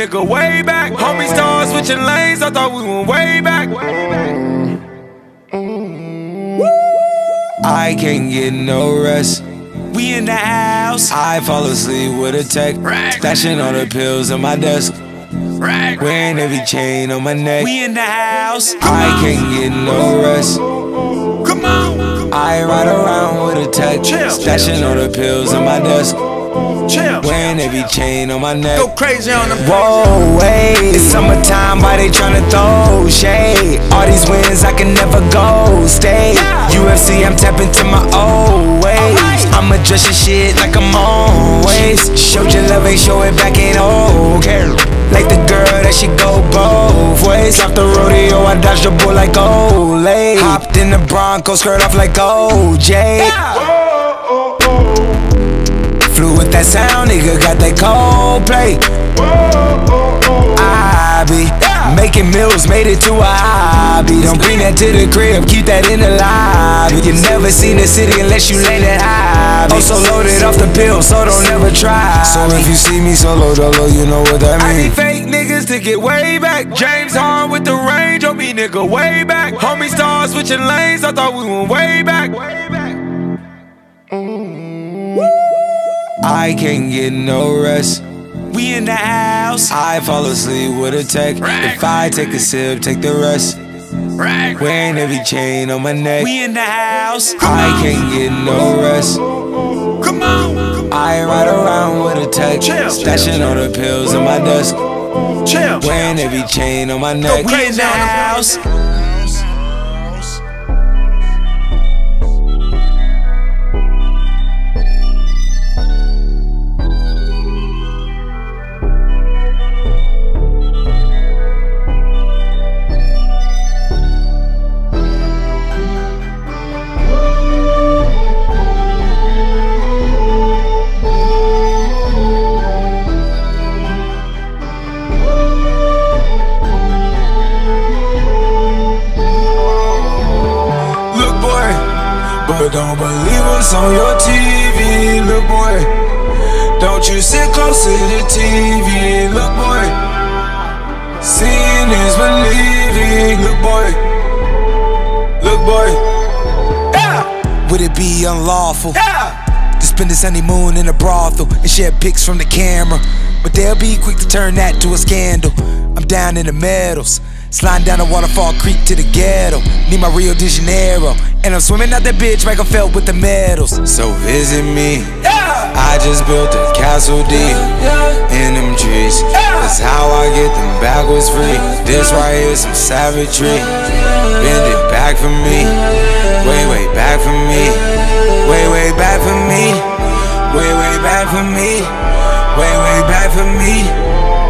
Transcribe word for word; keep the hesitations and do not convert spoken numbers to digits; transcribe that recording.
nigga way back. Homie started switching lanes, I thought we went way back. I can't get no rest. We in the house. I fall asleep with a tech. Stashing all the pills on my desk. Wearing every chain on my neck. We in the house. I can't get no rest. Come on. I ride around with a tech. Stashing all the pills on my desk. Chill. Wearing every chain on my neck. Go crazy on them. Whoa, wait. It's summertime, why they tryna throw shade? All these wins, I can never go stay. Yeah. U F C, I'm tapping to my old ways. Right. I'ma dress your shit like I'm always. Showed your love, ain't show it back, ain't okay. Like the girl that she go both ways. Off the rodeo, I dodged the bull like Olay. Hopped in the Bronco, skirt off like O J. Yeah. Flew with that sound, nigga got that Coldplay. I be making meals, made it to a hobby. Don't bring that to the crib, keep that in the lobby. You never seen the city unless you lay that hobby. Oh, so loaded off the pill, so don't ever try. So if you see me solo dolo, you know what that I need mean. fake niggas to get way back. James Harden with the range, on me nigga way back. Homie started switching lanes, I thought we went way back. I can't get no rest. We in the house. I fall asleep with a tech. If I take a sip, take the rest. Wearing every chain on my neck. We in the house. I can't get no rest. Come on. I ride around with a tech. Stashing all the pills on my desk. Wearing every chain on my neck. We in the house. But don't believe what's on your T V, look boy. Don't you sit close to the T V, look boy. Seeing is believing, look boy. Look boy. Yeah. Would it be unlawful? Yeah. To spend this honeymoon in a brothel and share pics from the camera? But they'll be quick to turn that to a scandal. I'm down in the meadows, sliding down the waterfall creek to the ghetto. Need my Rio de Janeiro, and I'm swimming out that bitch like I felt with the medals. So visit me, yeah. I just built a castle deep yeah. in them trees. Yeah. That's how I get them backwards free. This right here some savagery. Bend it back for me, way, way back for me. Way, way back for me. Way, way back for me. Way, way back for me.